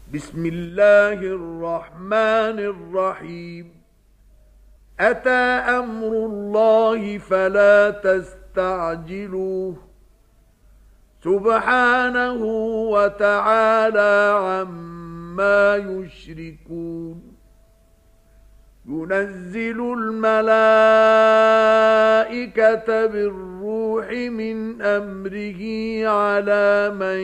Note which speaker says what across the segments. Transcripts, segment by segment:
Speaker 1: بسم الله الرحمن الرحيم. أتى أمر الله فلا تستعجلوه سبحانه وتعالى عما يشركون. ينزل الملائكة بالروح من أمره على من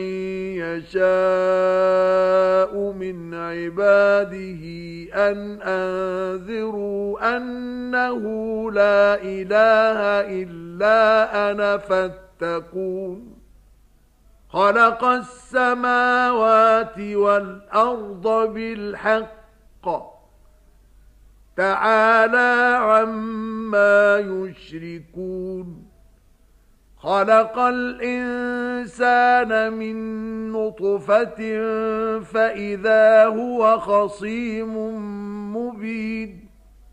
Speaker 1: يشاء من عباده أن أنذروا أنه لا إله إلا أنا فاتقون. خلق السماوات والأرض بالحق تعالى عما يشركون. خلق الإنسان من نطفة فإذا هو خصيم مبين.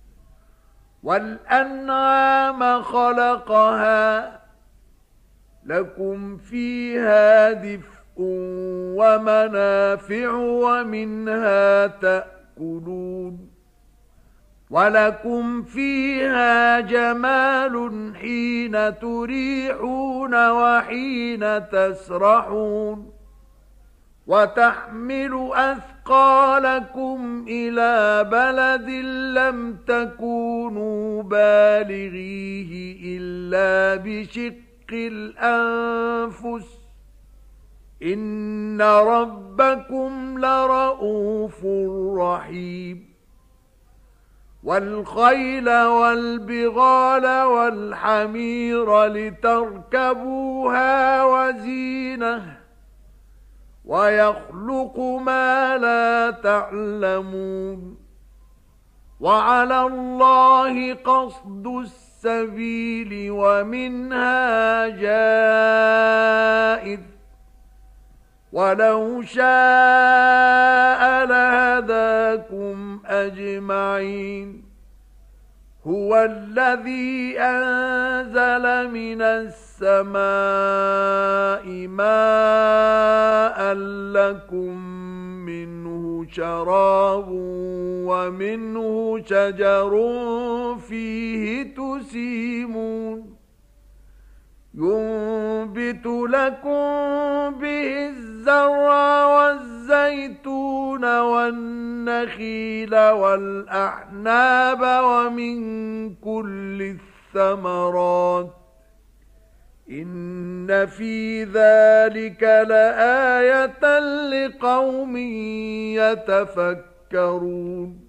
Speaker 1: والأنعام خلقها لكم فيها دفء ومنافع ومنها تأكلون. ولكم فيها جمال حين تريحون وحين تسرحون. وتحمل أثقالكم إلى بلد لم تكونوا بالغيه إلا بشق الأنفس إن ربكم لرؤوف رحيم. والخيل والبغال والحمير لتركبوها وزينة ويخلق ما لا تعلمون. وعلى الله قصد السبيل ومنها جائر ولو شاء لهداكم أجمعين. هو الذي أنزل من السماء ماء لكم منه شراب ومنه شجر فيه تسيمون. ينبت لكم به الزرع والزيتون والنخيل والأعناب ومن كل الثمرات إن في ذلك لآية لقوم يتفكرون.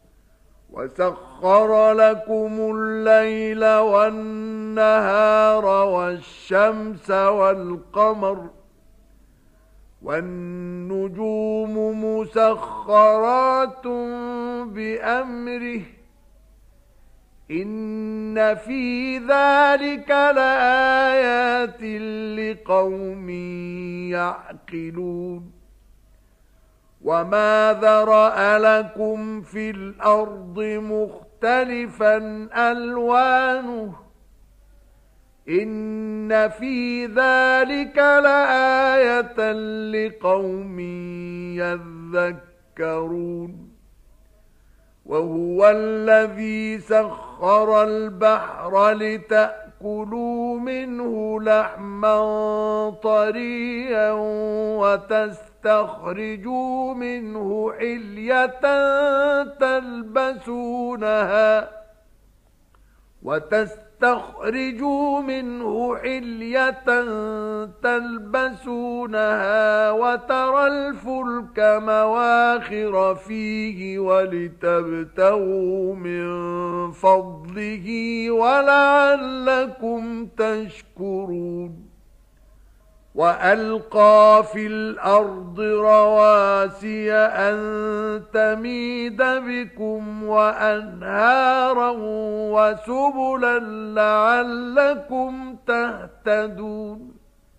Speaker 1: وسخر لكم الليل والنهار والشمس والقمر والنجوم مسخرات بأمره إن في ذلك لآيات لقوم يعقلون. وما ذرأ لكم في الأرض مختلفا ألوانه إن في ذلك لآية لقوم يذكرون. وهو الذي سخر البحر لتأكلوا منه لحما طريا وتستخرجوا منه حلية تلبسونها وترى الفلك مواخر فيه ولتبتغوا من فضله ولعلكم تشكرون. وألقى في الأرض رواسي أن تميد بكم وأنهارا وسبلا لعلكم تهتدون.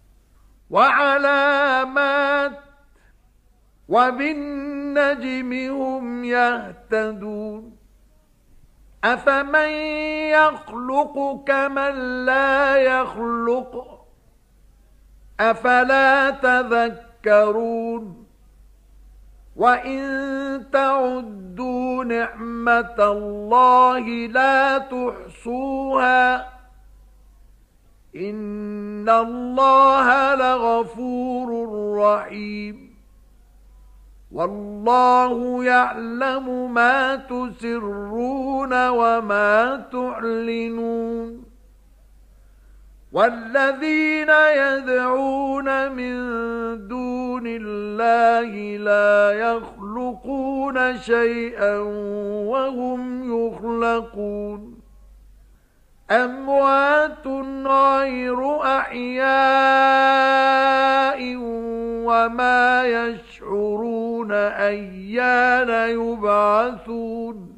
Speaker 1: وعلامات وبالنجم هم يهتدون. أفمن يخلق كمن لا يخلق أفلا تذكرون. وَإِن تَعُدُّوا نِعْمَةَ اللَّهِ لَا تُحْصُوهَا إِنَّ اللَّهَ لَغَفُورٌ رَّحِيمٌ وَاللَّهُ يَعْلَمُ مَا تُسِرُّونَ وَمَا تُعْلِنُونَ وَالَّذِينَ يَدْعُونَ مِن دُونِ اللَّهِ لَا يَخْلُقُونَ شَيْئًا وَهُمْ يُخْلَقُونَ أَمْوَاتٌ غَيْرُ أَحْيَاءٍ وَمَا يَشْعُرُونَ أَيَّانَ يُبْعَثُونَ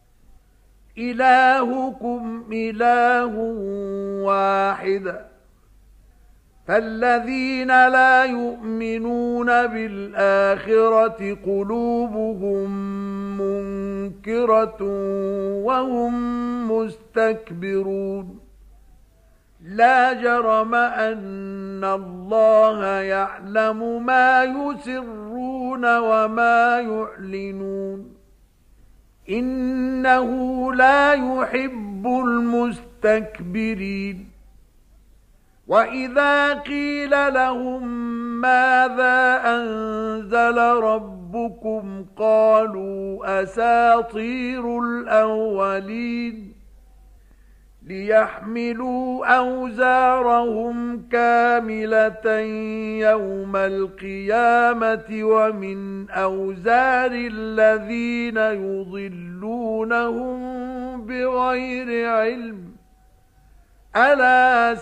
Speaker 1: إِلَٰهُكُمْ إِلَٰهٌ وَاحِدٌ فَالَّذِينَ لَا يُؤْمِنُونَ بِالْآخِرَةِ قُلُوبُهُم مُّنكِرَةٌ وَهُم مُّسْتَكْبِرُونَ لَا جَرَمَ أَنَّ اللَّهَ يَعْلَمُ مَا يُسِرُّونَ وَمَا يُعْلِنُونَ إِنَّهُ لَا يُحِبُّ الْمُسْتَكْبِرِينَ وَإِذَا قِيلَ لَهُم مَّاذَا أَنزَلَ رَبُّكُمْ قَالُوا أَسَاطِيرُ الْأَوَّلِينَ لِيَحْمِلُوا أَوْزَارَهُمْ كَامِلَةً يَوْمَ الْقِيَامَةِ وَمِنْ أَوْزَارِ الَّذِينَ يُضِلُّونَهُم بِغَيْرِ عِلْمٍ أَلَا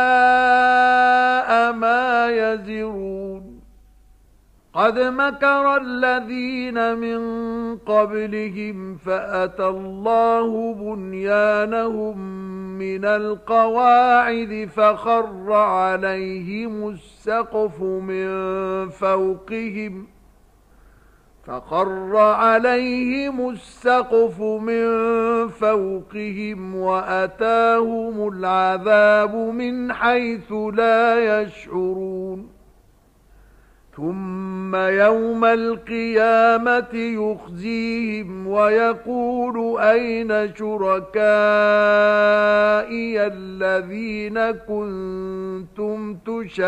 Speaker 1: سَاءَ مَا يَزِرُونَ قَدْ مَكَرَ الَّذِينَ مِن قَبْلِهِمْ فَأَتَى اللَّهُ بُنْيَانَهُم مِّنَ الْقَوَاعِدِ فَخَرَّ عَلَيْهِمُ السَّقْفُ مِن فَوْقِهِمْ وَأَتَاهُمُ الْعَذَابُ مِنْ حَيْثُ لَا يَشْعُرُونَ ثُمَّ يَوْمَ الْقِيَامَةِ يُخْزِيهِمْ وَيَقُولُ أَيْنَ شُرَكَائِيَ الَّذِينَ كُنتُمْ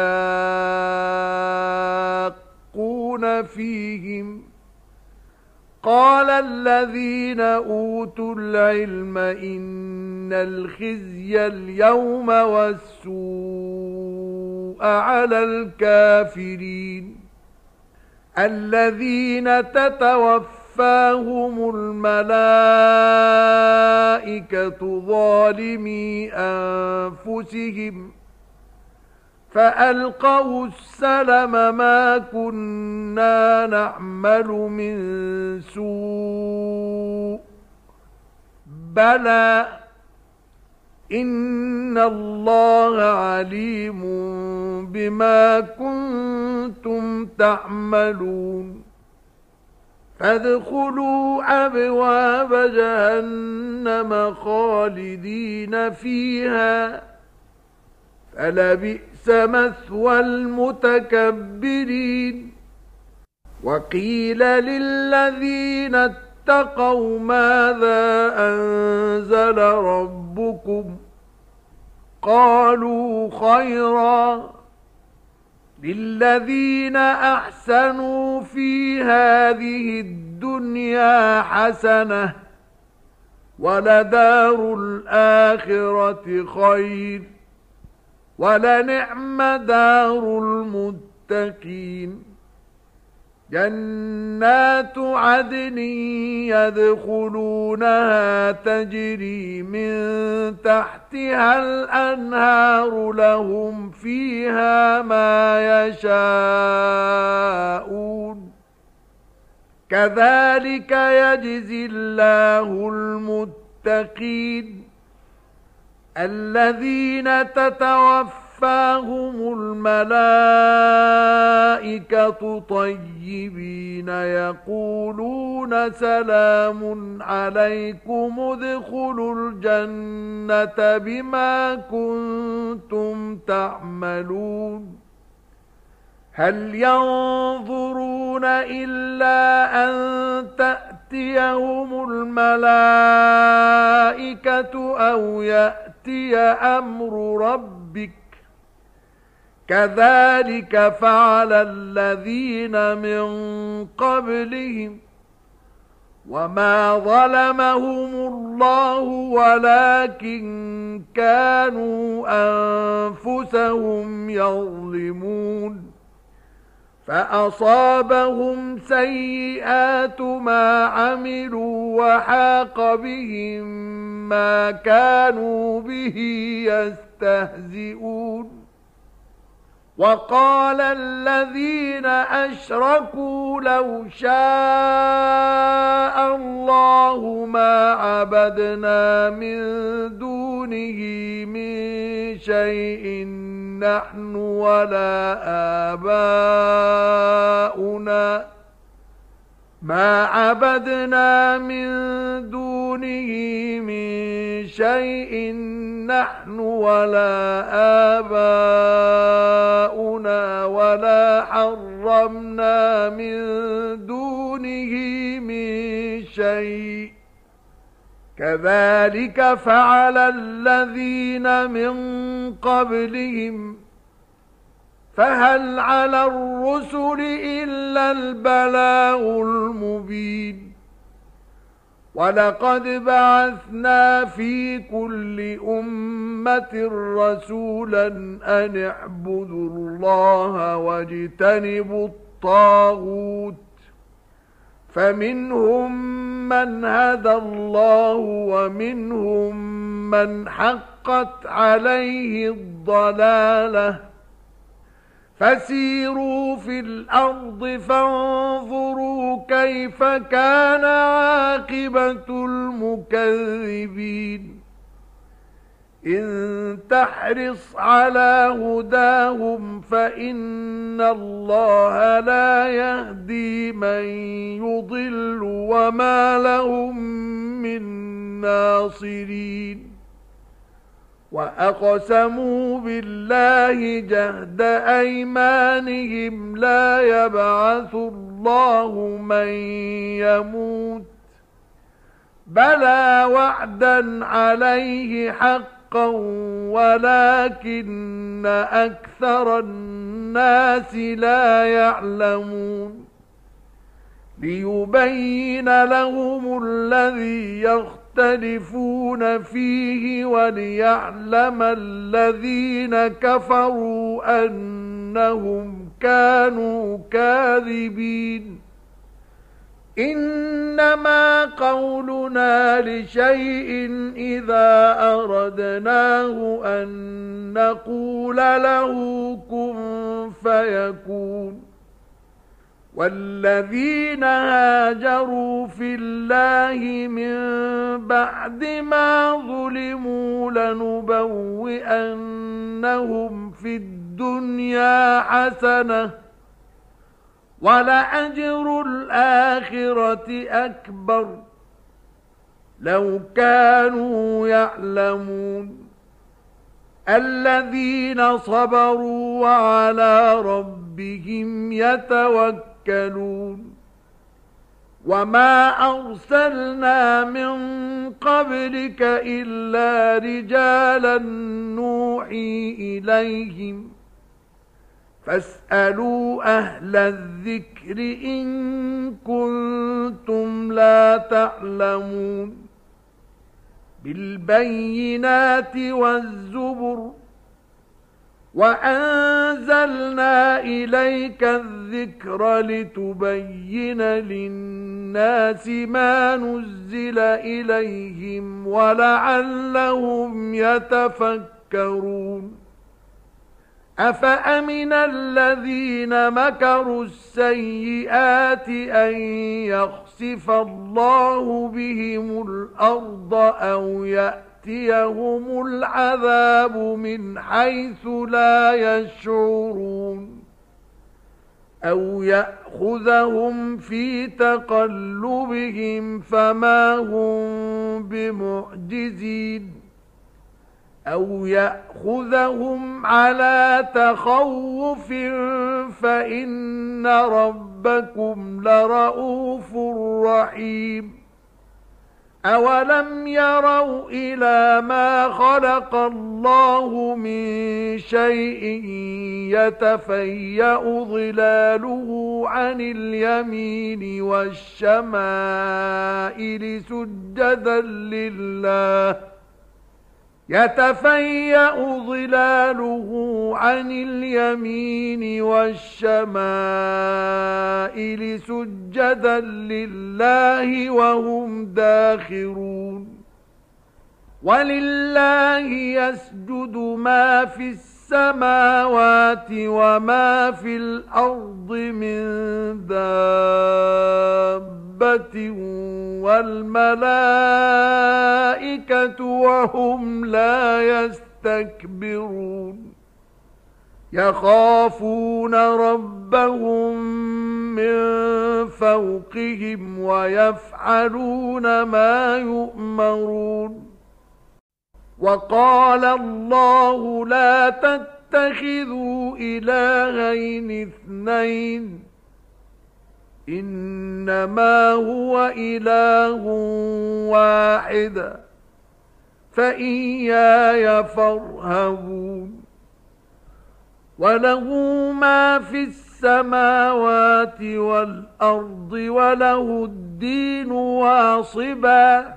Speaker 1: تُشَاقُّونَ فِيهِمْ قَالَ الَّذِينَ أُوتُوا الْعِلْمَ إِنَّ الْخِزْيَ الْيَوْمَ وَالسُّوءَ عَلَى الْكَافِرِينَ الَّذِينَ تَتَوَفَّاهُمُ الْمَلَائِكَةُ ظَالِمِي أَنفُسِهِمْ فَأَلْقَوْا السَّلَمَ مَا كُنَّا نَعْمَلُ مِن سُوءٍ بَلَى إِنَّ اللَّهَ عَلِيمٌ بِمَا كُنتُمْ تَعْمَلُونَ فَادْخُلُوا أَبْوَابَ جَهَنَّمَ خَالِدِينَ فِيهَا فَلَبِئْسَ مَثْوَى الْمُتَكَبِّرِينَ وَقِيلَ لِلَّذِينَ اتَّقَوْا مَاذَا أَنزَلَ رَبُّكُمْ قَالُوا خَيْرًا لِلَّذِينَ أَحْسَنُوا فِي هَذِهِ الدُّنْيَا حَسَنَةٌ وَلَدَارُ الْآخِرَةِ خَيْرٌ وَلَنِعْمَ دَارُ الْمُتَّقِينَ جَنَّاتُ عَدْنٍ يَدْخُلُونَهَا تَجْرِي مِن تَحْتِهَا الْأَنْهَارُ لَهُمْ فِيهَا مَا يَشَاءُونَ كَذَلِكَ يَجْزِي اللَّهُ الْمُتَّقِينَ الَّذِينَ تَتَوَفَّاهُمُ الْمَلَائِكَةُ طَيِّبِينَ يَقُولُونَ سَلَامٌ عَلَيْكُمُ ادْخُلُوا الْجَنَّةَ بِمَا كُنتُمْ تَعْمَلُونَ هل ينظرون إلا أن تأتيهم الملائكة أو يأتي أمر ربك كذلك فعل الذين من قبلهم وما ظلمهم الله ولكن كانوا أنفسهم يظلمون فأصابهم سيئات ما عملوا وحاق بهم ما كانوا به يستهزئون وقال الذين أشركوا لو شاء الله ما عبدنا من دونه من شيء نحن ولا آباؤنا ما عبدنا من دونه من شيء نحن ولا آباؤنا ولا حرمنا من دونه من شيء كذلك فعل الذين من قبلهم فهل على الرسل إلا البلاغ المبين ولقد بعثنا في كل أمة رسولا أن اعبدوا الله واجتنبوا الطاغوت فمنهم من هدى الله ومنهم من حقت عليه الضلالة فسيروا في الأرض فانظروا كيف كان عاقبة المكذبين إن تحرص على هداهم فإن الله لا يهدي من يضل وما لهم من ناصرين وأقسموا بالله جهد أيمانهم لا يبعث الله من يموت بلى وعدا عليه حقا ولكن أكثر الناس لا يعلمون ليبين لهم الذي يختلفون فيه وليعلم الذين كفروا أنهم كانوا كاذبين إنما قولنا لشيء إذا أردناه أن نقول له كن فيكون والذين هاجروا في الله من بعد ما ظلموا لنبوئنهم في الدنيا حسنة ولأجر الآخرة أكبر لو كانوا يعلمون الذين صبروا وعلى ربهم يتوكلون وما أرسلنا من قبلك إلا رجالا نوحي إليهم فاسألوا أهل الذكر إن كنتم لا تعلمون بالبينات والزبر وأنزلنا إليك الذكر لتبين للناس ما نزل إليهم ولعلهم يتفكرون أفأمن الذين مكروا السيئات أن يخسف الله بهم الأرض أو يأتيهم العذاب من حيث لا يشعرون أو يأخذهم في تقلبهم فما هم بمعجزين أو يأخذهم على تخوف فإن ربكم لرؤوف رحيم أولم يروا إلى ما خلق الله من شيء يتفيأ ظلاله عن اليمين والشمائل سجدا لله يتفيأ ظلاله عن اليمين والشمائل سجدا لله وهم داخرون ولله يسجد ما في السماوات وما في الأرض من دابة والملائكة وهم لا يستكبرون يخافون ربهم من فوقهم ويفعلون ما يؤمرون وقال الله لا تتخذوا إلهين اثنين إنما هو إله واحد فإياي فارهبون وله ما في السماوات والأرض وله الدين واصبا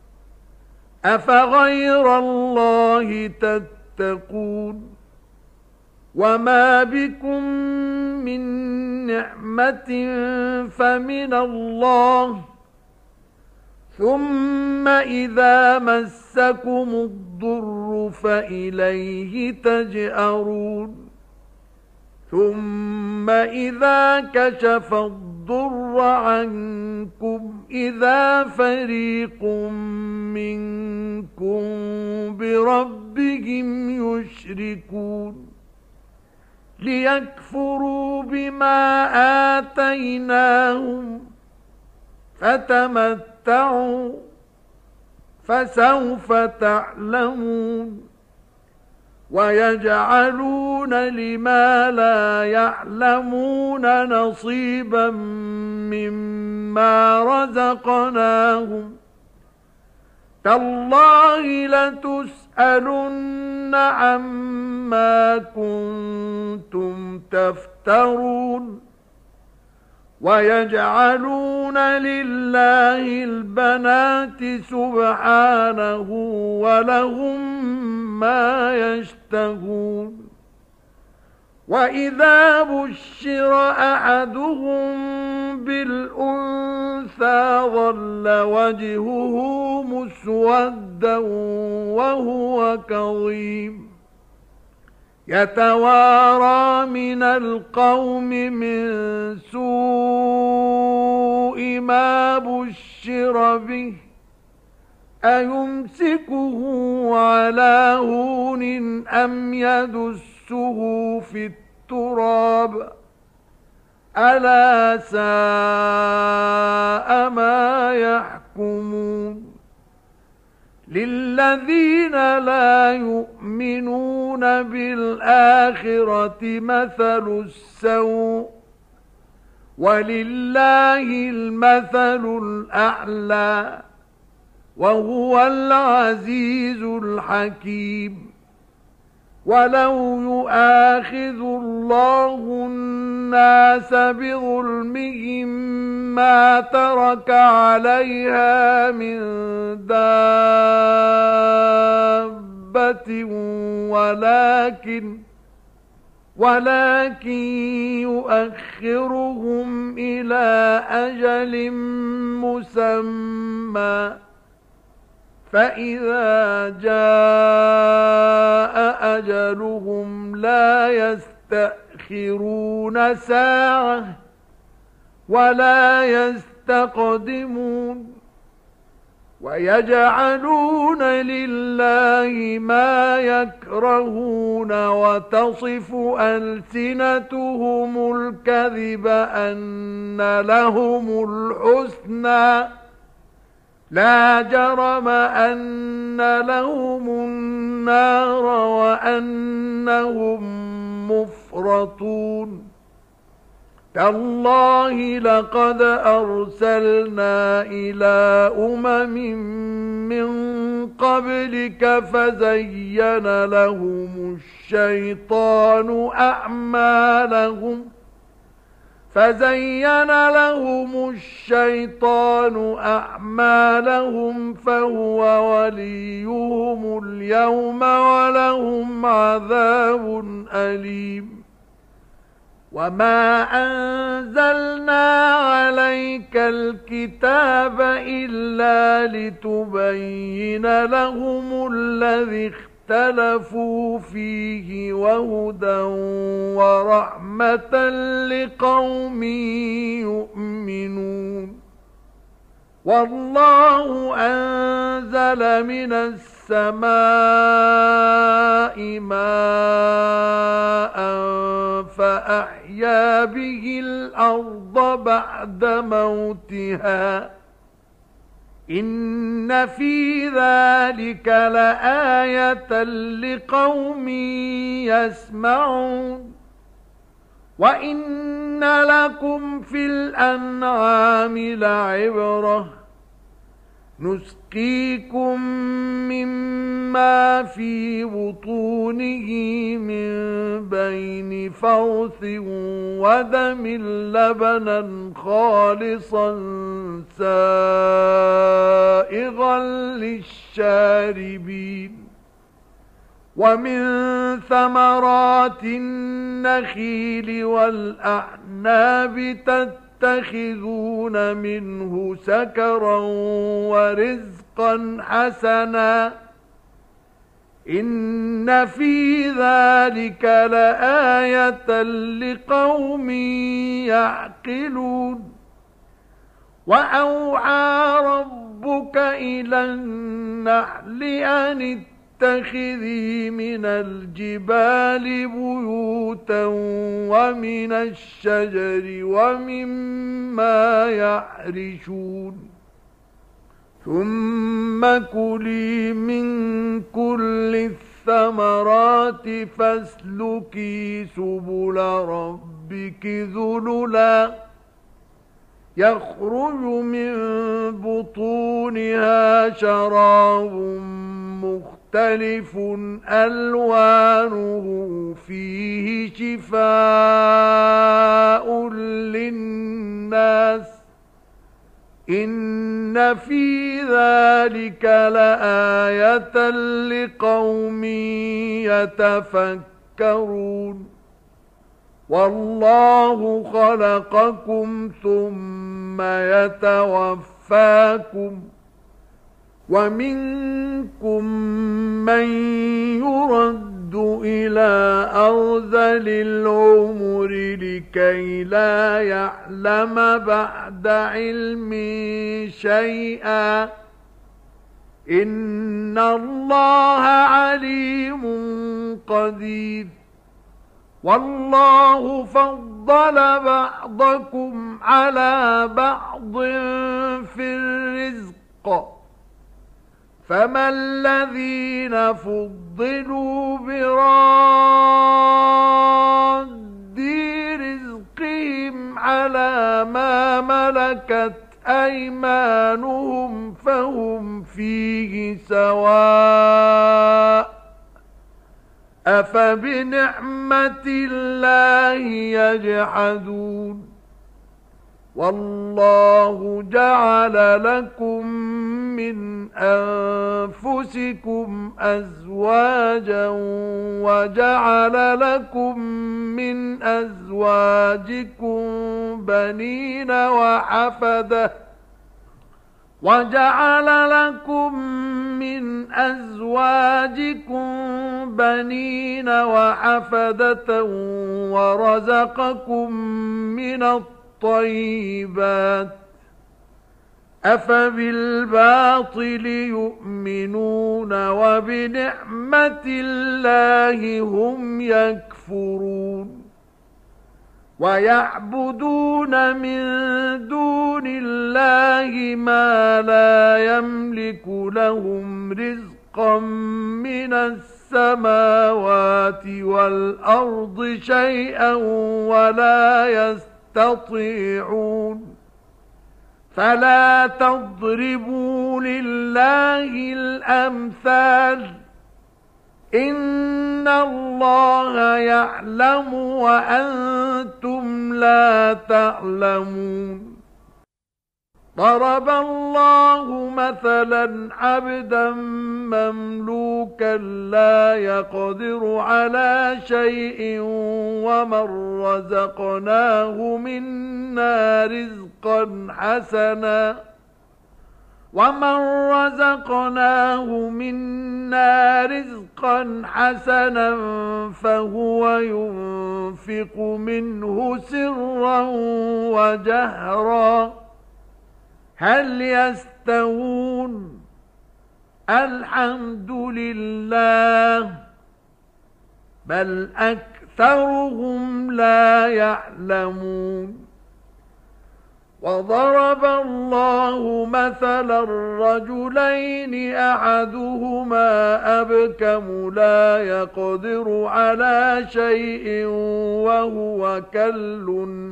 Speaker 1: أفغير الله تتقون وما بكم من نعمة فمن الله ثم إذا مسكم الضر فإليه تجأرون ثم إذا كشف الضر عنكم إذا فريق منكم بربهم يشركون ليكفروا بما آتيناهم فتمتعوا فسوف تعلمون ويجعلون لما لا يعلمون نصيبا مما رزقناهم تالله لتسألن عما كنتم تفترون ويجعلون لله البنات سبحانه ولهم ما يشتهون وإذا بشر أحدهم بالأنثى ظل وجهه مسودا وهو كظيم يتوارى من القوم من سوء ما بشر به أيمسكه على هون أم يدسه في التراب ألا ساء ما يحكمون للذين لا يؤمنون بالآخرة مثل السوء ولله المثل الأعلى وهو العزيز الحكيم ولو يؤاخذ الله الناس بظلمهم ما ترك عليها من دابة ولكن يؤخرهم إلى أجل مسمى فإذا جاء أجلهم لا يستأخرون ساعة ولا يستقدمون ويجعلون لله ما يكرهون وتصف ألسنتهم الكذب أن لهم الحسنى لا جرم أن لهم النار وأنهم مفرطون تالله لقد أرسلنا إلى من قبلك فزين لهم الشيطان أعمالهم فهو وليهم اليوم ولهم عذاب أليم وما أنزلنا عليك الكتاب إلا لتبين لهم الذي اختلفوا فيه وهدى ورحمة لقوم يؤمنون والله أنزل من السماء ماء فأحيا به الأرض بعد موتها إن في ذلك لآية لقوم يسمعون وإن لكم في الأنعام لعبرة نسقيكم مما في بطونه من بين فرث ودم لبنا خالصا سائغا للشاربين ومن ثمرات النخيل والأعناب تتخذون منه سكرا ورزقا حسنا إن في ذلك لآية لقوم يعقلون وأوحى ربك إلى النحل أن اتخذي من الجبال بيوتا ومن الشجر ومما يعرشون ثم كلي من كل الثمرات فاسلكي سبل ربك ذللا يخرج من بطونها شراب مختلف ألوانه فيه شفاء للناس إن في ذلك لآية لقوم يتفكرون والله خلقكم ثم يتوفاكم ومنكم من يرد إلى أرذل العمر لكي لا يعلم بعد علم شيئا إن الله عليم قدير والله فضل بعضكم على بعض في الرزق فما الذين فضلوا براد رزقهم على ما ملكت أيمانهم فهم فيه سواء أفبنعمة الله يجحدون والله جعل لكم من أنفسكم أزواجا وجعل لكم من أزواجكم بنين وحفدة ورزقكم من الطيبات أفبالباطل يؤمنون وبنعمة الله هم يكفرون ويعبدون من دون الله الله ما لا يملك لهم رزقا من السماوات والأرض شيئا ولا يستطيعون فلا تضربوا لله الأمثال إن الله يعلم وأنتم لا تعلمون ضرب الله مثلا عبدا مملوكا لا يقدر على شيء ومن رزقناه منا رزقا حسنا فهو ينفق منه سرا وجهرا هل يستوون الحمد لله بل أكثرهم لا يعلمون وضرب الله مثلا رجلين أحدهما أبكم لا يقدر على شيء وهو كل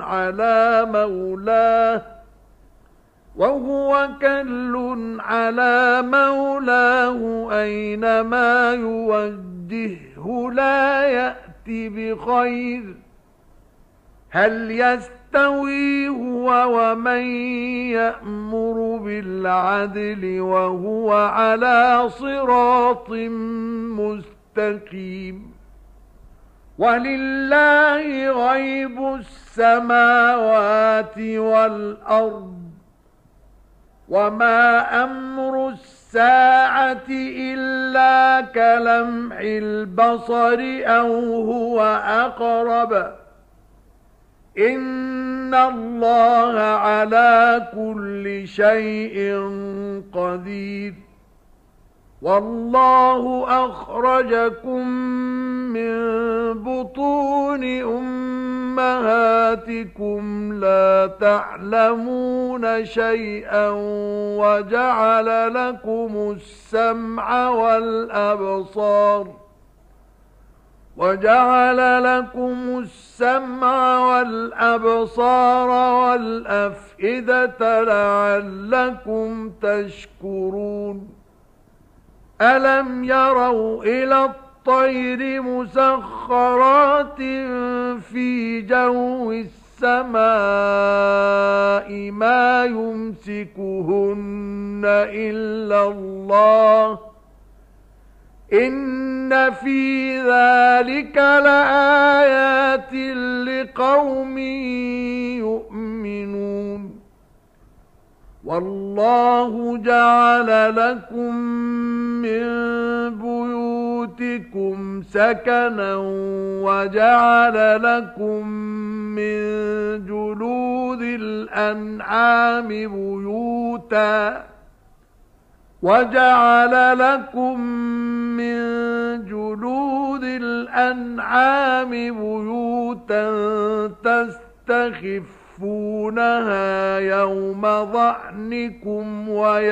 Speaker 1: على مولاه أينما يوجهه لا يأتي بخير هل يستوي هو ومن يأمر بالعدل وهو على صراط مستقيم ولله غيب السماوات والأرض وما أمر الساعة إلا كلمح البصر أو هو أقرب إن الله على كل شيء قدير والله أخرجكم من بطون أمهاتكم لا تعلمون شيئا وجعل لكم السمع والأبصار والأفئدة لعلكم تشكرون ألم يروا إلى الطير مسخرات في جو السماء ما يمسكهن إلا الله إن في ذلك لآيات لقوم يؤمنون والله جعل لكم من بيوتكم سكنا وجعل لكم من جلود الأنعام بيوتا تستخفونها يوم ظعنكم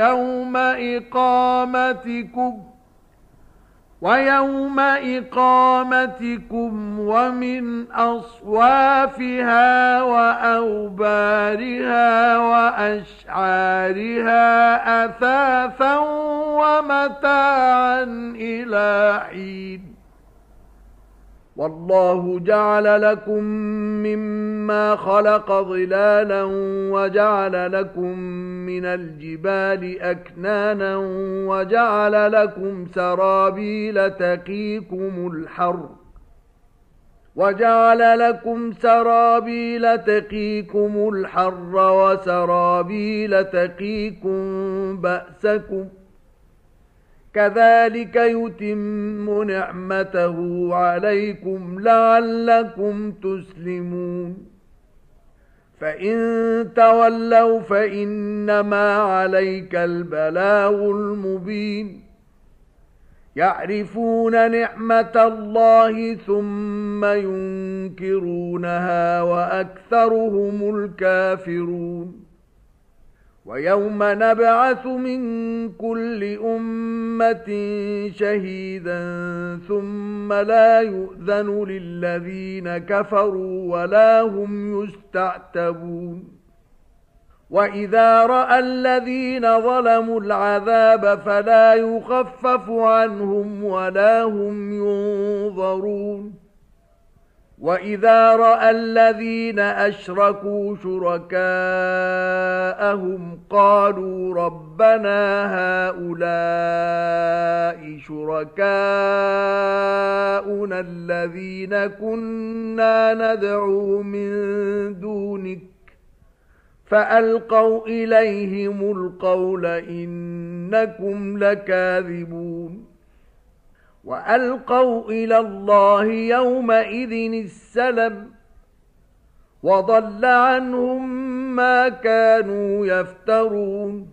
Speaker 1: ويوم إقامتكم ومن أصوافها وأوبارها وأشعارها أثاثا ومتاعا إلى حين والله جعل لكم مما خلق ظلالا وجعل لكم من الجبال أكنانا وجعل لكم سرابيل تقيكم الحر وسرابيل تقيكم بأسكم كذلك يتم نعمته عليكم لعلكم تسلمون فإن تولوا فإنما عليك البلاغ المبين يعرفون نعمة الله ثم ينكرونها وأكثرهم الكافرون ويوم نبعث من كل أمة شهيدا ثم لا يؤذن للذين كفروا ولا هم يستعتبون وإذا رأى الذين ظلموا العذاب فلا يخفف عنهم ولا هم ينظرون وإذا رأى الذين أشركوا شركاءهم قالوا ربنا هؤلاء شركاؤنا الذين كنا ندعو من دونك فألقوا إليهم القول إنكم لكاذبون وألقوا إلى الله يومئذ السلم وضل عنهم ما كانوا يفترون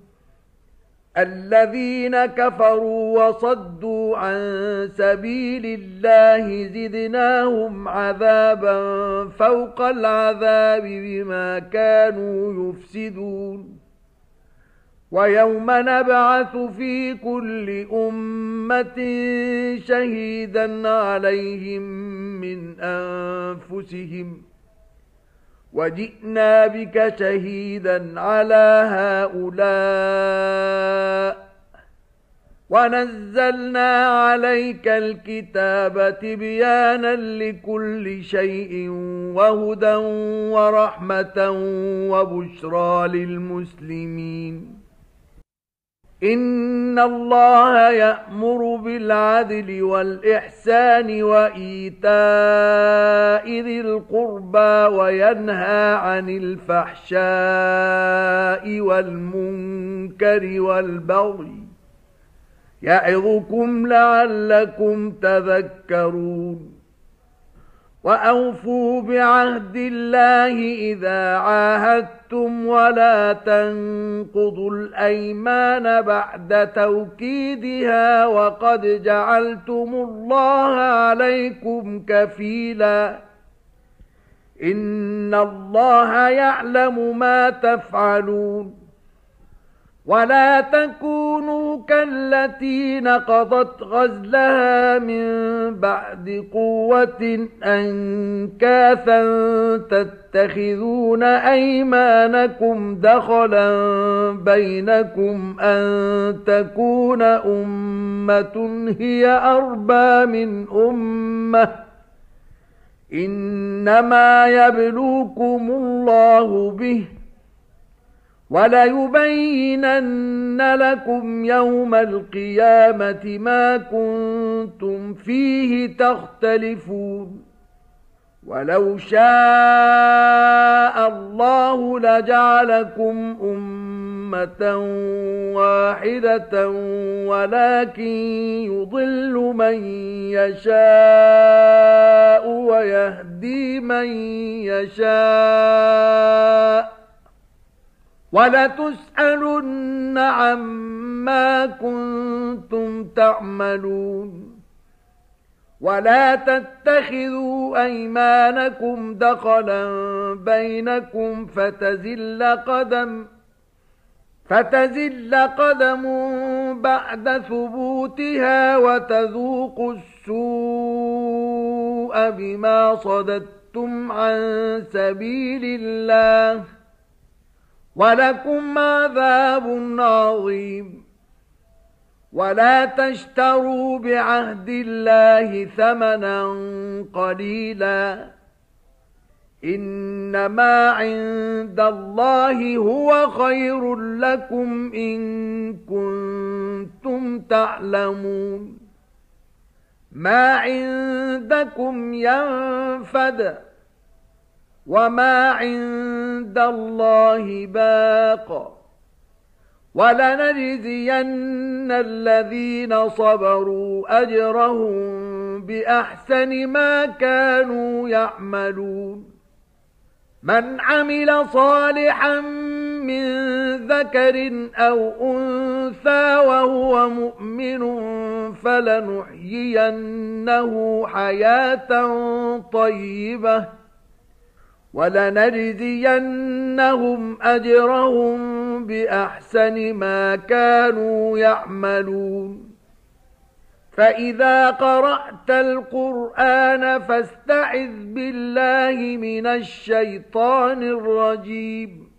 Speaker 1: الذين كفروا وصدوا عن سبيل الله زدناهم عذابا فوق العذاب بما كانوا يفسدون ويوم نبعث في كل أمة شهيدا عليهم من أنفسهم وجئنا بك شهيدا على هؤلاء ونزلنا عليك الكتاب تبيانا لكل شيء وهدى ورحمة وبشرى للمسلمين إن الله يأمر بالعدل والإحسان وإيتاء ذي القربى وينهى عن الفحشاء والمنكر والبغي يعظكم لعلكم تذكرون وأوفوا بعهد الله إذا عاهدتم ولا تنقضوا الأيمان بعد توكيدها وقد جعلتم الله عليكم كفيلا إن الله يعلم ما تفعلون ولا تكونوا كالتي نقضت غزلها من بعد قوة أنكاثا تتخذون أيمانكم دخلا بينكم أن تكون أمة هي أربى من أمة إنما يبلوكم الله به وليبينن لكم يوم القيامة ما كنتم فيه تختلفون ولو شاء الله لجعلكم أمة واحدة ولكن يضل من يشاء ويهدي من يشاء وَلَتُسْأَلُنَّ عَمَّا كُنتُمْ تَعْمَلُونَ وَلَا تَتَّخِذُوا أَيْمَانَكُمْ دَخَلًا بَيْنَكُمْ فَتَزِلَّ قَدَمٌ بَعْدَ ثُبُوتِهَا وَتَذُوقُوا السُّوءَ بِمَا صَدَدتُّمْ عَن سَبِيلِ اللَّهِ وَلَكُمْ عَذَابٌ عَظِيمٌ وَلَا تَشْتَرُوا بِعَهْدِ اللَّهِ ثَمَنًا قَلِيلًا إِنَّمَا عِندَ اللَّهِ هُوَ خَيْرٌ لَكُمْ إِن كُنتُمْ تَعْلَمُونَ مَا عِندَكُمْ يَنفَدُ وَمَا عِندَ اللَّهِ بَاقٍ وَلَنَجْزِيَنَّ الَّذِينَ صَبَرُوا أَجْرَهُم بِأَحْسَنِ مَا كَانُوا يَعْمَلُونَ مَنْ عَمِلَ صَالِحًا مِّن ذَكَرٍ أَوْ أُنثَىٰ وَهُوَ مُؤْمِنٌ فَلَنُحْيِيَنَّهُ حَيَاةً طَيِّبَةً وَلَنَجْزِيَنَّهُمْ أَجْرَهُم بِأَحْسَنِ مَا كَانُوا يَعْمَلُونَ فَإِذَا قَرَأْتَ الْقُرْآنَ فَاسْتَعِذْ بِاللَّهِ مِنَ الشَّيْطَانِ الرَّجِيمِ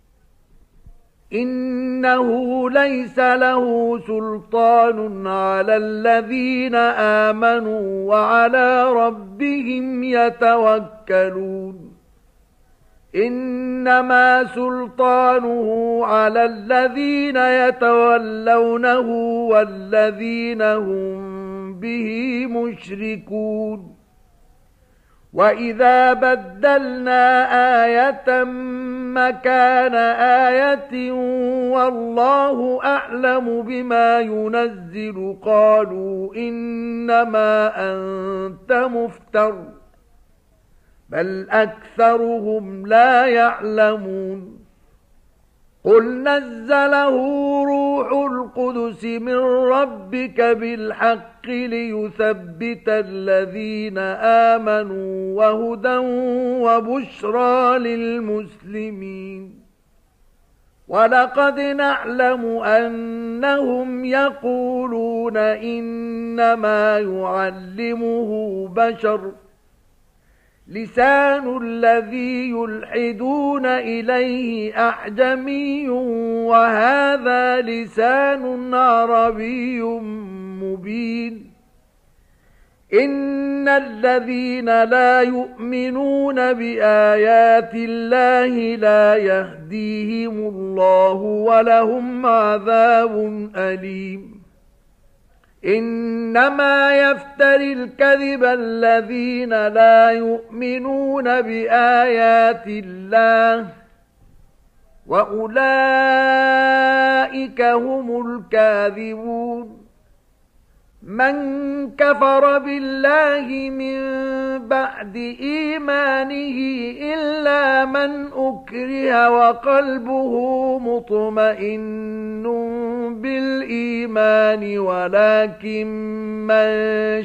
Speaker 1: إِنَّهُ لَيْسَ لَهُ سُلْطَانٌ عَلَى الَّذِينَ آمَنُوا وَعَلَى رَبِّهِمْ يَتَوَكَّلُونَ إِنَّمَا سُلْطَانُهُ عَلَى الَّذِينَ يَتَوَلَّوْنَهُ وَالَّذِينَ هُمْ به مُشْرِكُونَ وَإِذَا بَدَّلْنَا آيَةً مَكَانَ آيَةٍ وَاللَّهُ أَعْلَمُ بِمَا يُنَزِّلُ قَالُوا إِنَّمَا أَنْتَ مُفْتَرٍ بَلْ أَكْثَرُهُمْ لَا يَعْلَمُونَ قُلْ نَزَّلَهُ رُوحُ الْقُدُسِ مِنْ رَبِّكَ بِالْحَقِّ لِيُثَبِّتَ الَّذِينَ آمَنُوا وَهُدًى وَبُشْرَى لِلْمُسْلِمِينَ وَلَقَدْ نَعْلَمُ أَنَّهُمْ يَقُولُونَ إِنَّمَا يُعَلِّمُهُ بَشَرٌ لسان الذي يلحدون إليه أعجمي وهذا لسان عربي مبين إن الذين لا يؤمنون بآيات الله لا يهديهم الله ولهم عذاب أليم إنما يفتري الكذب الذين لا يؤمنون بآيات الله وأولئك هم الكاذبون من كفر بالله من بعد إيمانه إلا من أكره وقلبه مطمئن بالإيمان ولكن من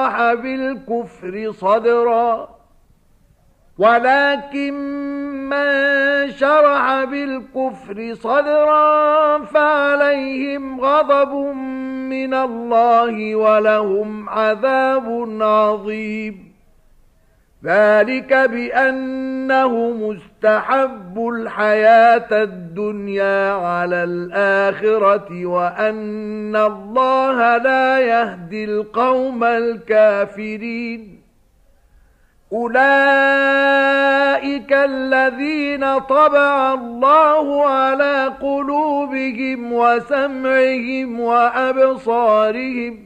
Speaker 1: شرح بالكفر صدرا فعليهم غضب من الله ولهم عذاب عظيم ذلك بأنه مستحب الحياة الدنيا على الآخرة وأن الله لا يهدي القوم الكافرين أولئك الذين طبع الله على قلوبهم وسمعهم وأبصارهم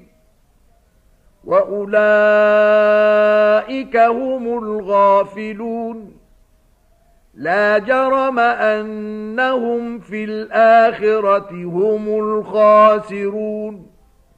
Speaker 1: وأولئك هم الغافلون لا جرم أنهم في الآخرة هم الخاسرون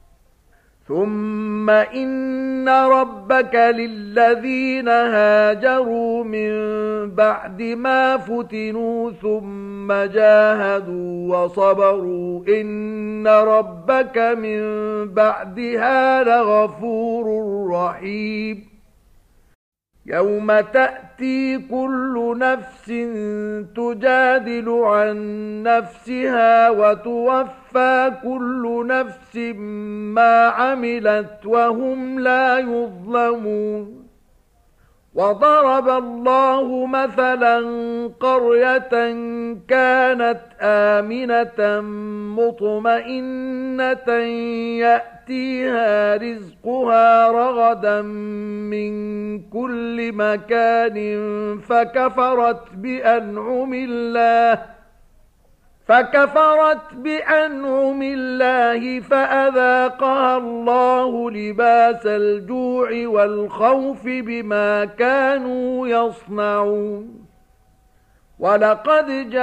Speaker 1: ثم إن ربك للذين هاجروا من بعد ما فتنوا ثم جاهدوا وصبروا إن ربك من بعدها لغفور رحيم يوم تأتي كل نفس تجادل عن نفسها وتوفى كل نفس ما عملت وهم لا يظلمون وضرب الله مثلا قرية كانت آمنة مطمئنة يأتيها رزقها رغدا من كل مكان فكفرت بأنعم الله فأذاقها الله لباس الجوع والخوف بما كانوا يصنعون ولقد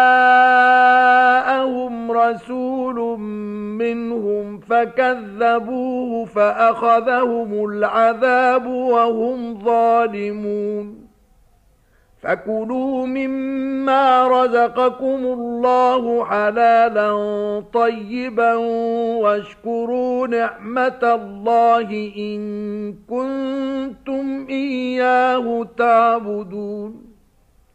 Speaker 1: جاءهم رسول منهم فكذبوه فأخذهم العذاب وهم ظالمون فكلوا مما رزقكم الله حلالا طيبا واشكروا نعمة الله إن كنتم إياه تعبدون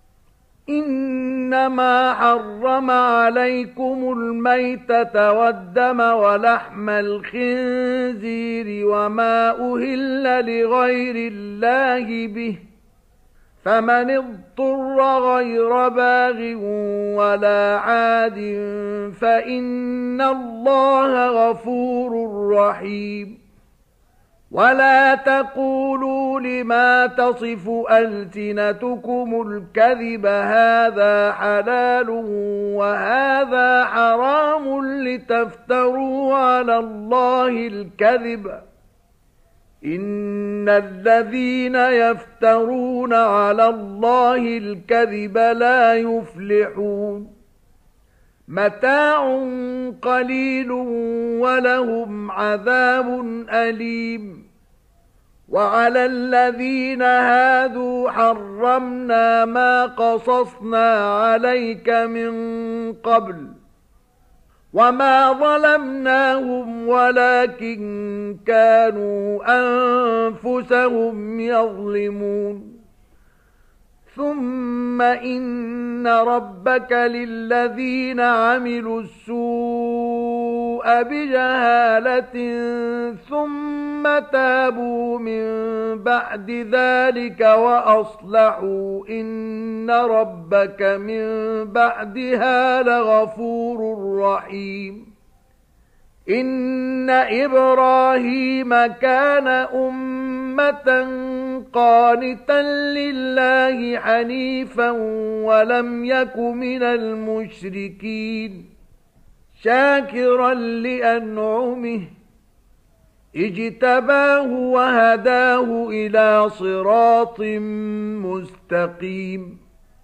Speaker 1: إنما حرم عليكم الميتة والدم ولحم الخنزير وما أهل لغير الله به، فمن اضطر غير باغ ولا عاد فإن الله غفور رحيم. ولا تقولوا لما تصف ألسنتكم الكذب هذا حلال وهذا حرام لتفتروا على الله الكذب، إن الذين يفترون على الله الكذب لا يفلحون. متاع قليل ولهم عذاب أليم. وعلى الذين هادوا حرمنا ما قصصنا عليك من قبل وما ظلمناهم ولكن كانوا أنفسهم يظلمون. ثم إن ربك للذين عملوا السوء بجهالة ثم تابوا من بعد ذلك وأصلحوا إن ربك من بعدها لغفور رحيم. إن إبراهيم كان أمة قانتا لله حنيفا ولم يك من المشركين، شاكرا لأنعمه اجتباه وهداه إلى صراط مستقيم.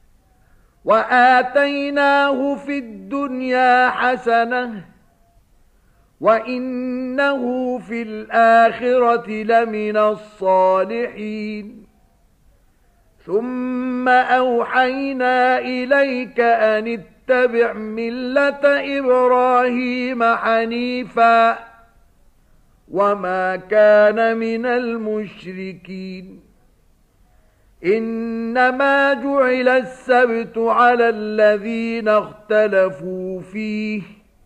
Speaker 1: وآتيناه في الدنيا حسنة وإنه في الآخرة لمن الصالحين. ثم أوحينا إليك أن اتبع ملة إبراهيم حنيفا وما كان من المشركين. إنما جعل السبت على الذين اختلفوا فيه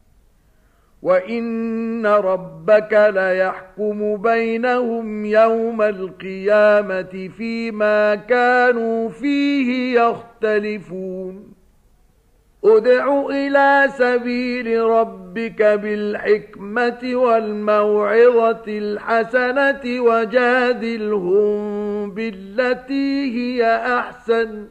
Speaker 1: وإن ربك ليحكم بينهم يوم القيامة فيما كانوا فيه يختلفون. ادع إلى سبيل ربك بالحكمة والموعظة الحسنة وجادلهم بالتي هي أحسن،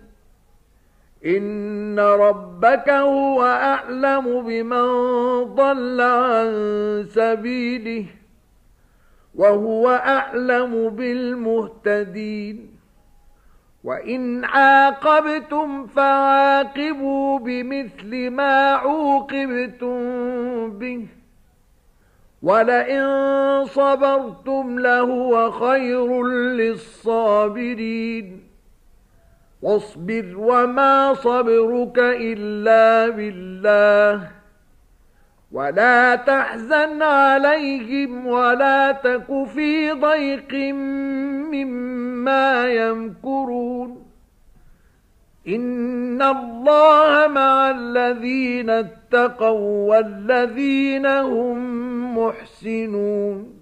Speaker 1: إن ربك هو أعلم بمن ضل عن سبيله وهو أعلم بالمهتدين. وإن عاقبتم فعاقبوا بمثل ما عوقبتم به ولئن صبرتم لهو خير للصابرين. واصبر وما صبرك إلا بالله ولا تحزن عليهم ولا تك في ضيق مما يمكرون. إن الله مع الذين اتقوا والذين هم محسنون.